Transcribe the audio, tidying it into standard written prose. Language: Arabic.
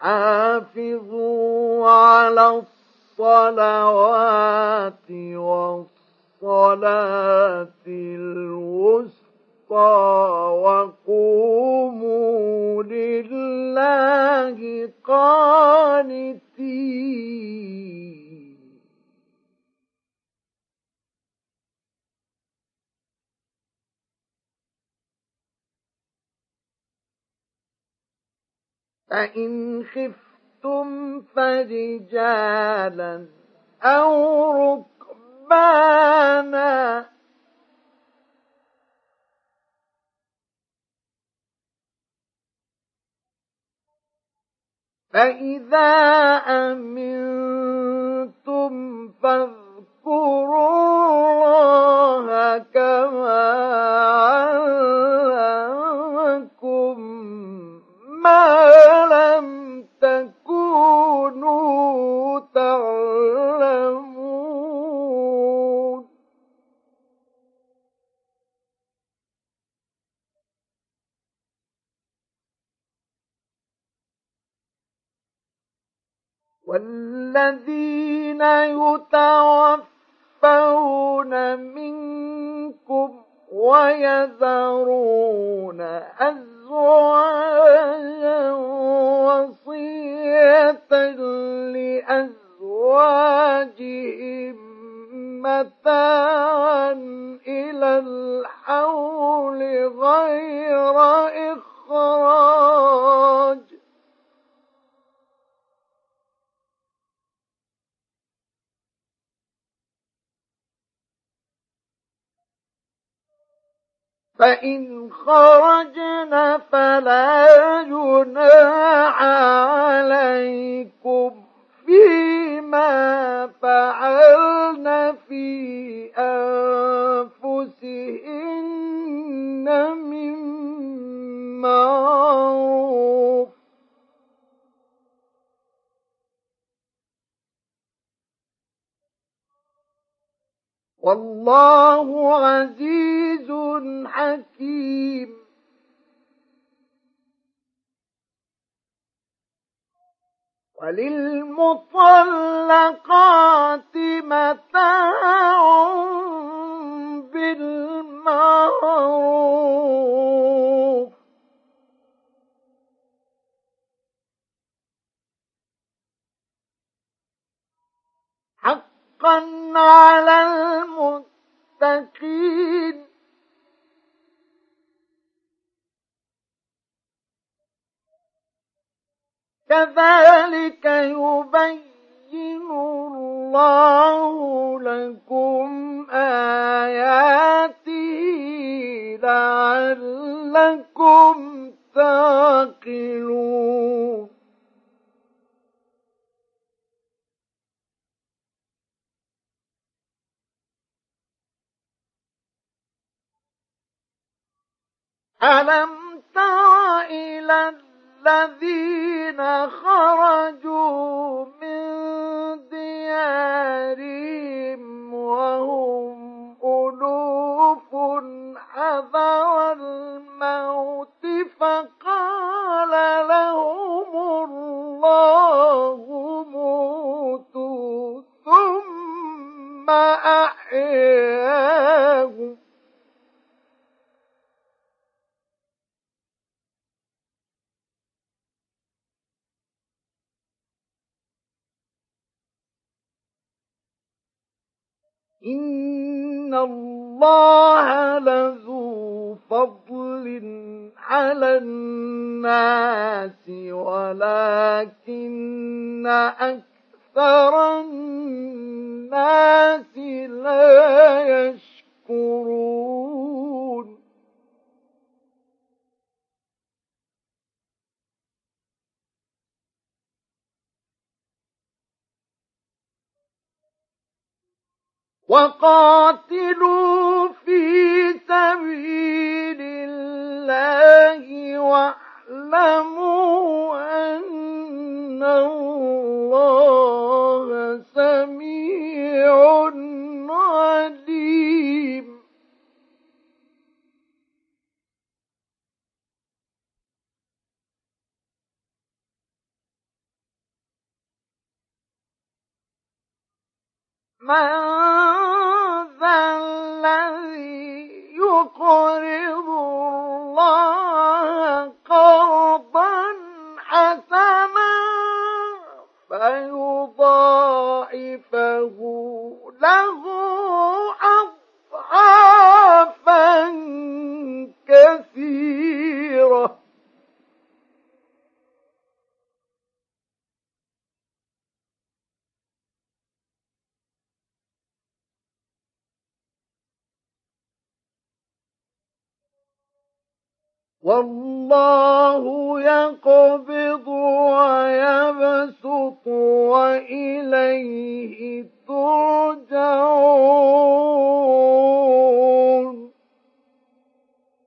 حافظوا على الصلوات والصلاة الوسطى وقوموا لله قانتين. فإن خفتم فرجالا أو ركبانا فإذا أمنتم فاذكروا الله كما علمكم ما لم تكونوا تعلمون. والذين يتوفون منكم ويذرون أزواجا وصية لأزواجهم متاعا إلى الحول غير إخراج فإن خرجن فلا جناح عليكم فيما فعلن في أنفسهن من معروف والله عزيز حكيم. وللمطلقات متاع بالمعروف حقا على المتقين. كذلك يبين الله لكم آياته لعلكم تعقلون. ألم تر إلى الذين خرجوا من ديارهم وهم ألوف حذر الموت فقال لهم الله موتوا ثم أحياهم إن الله لذو فضل على الناس ولكن أكثر الناس لا يشكرون. وقاتلوا في سبيل الله واعلموا أن الله سميع عليم. من ذا الذي يقرض الله قرضا حسنا فيضاعفه له أضعافا كثيرة. والله يقبض ويبسط وإليه ترجعون.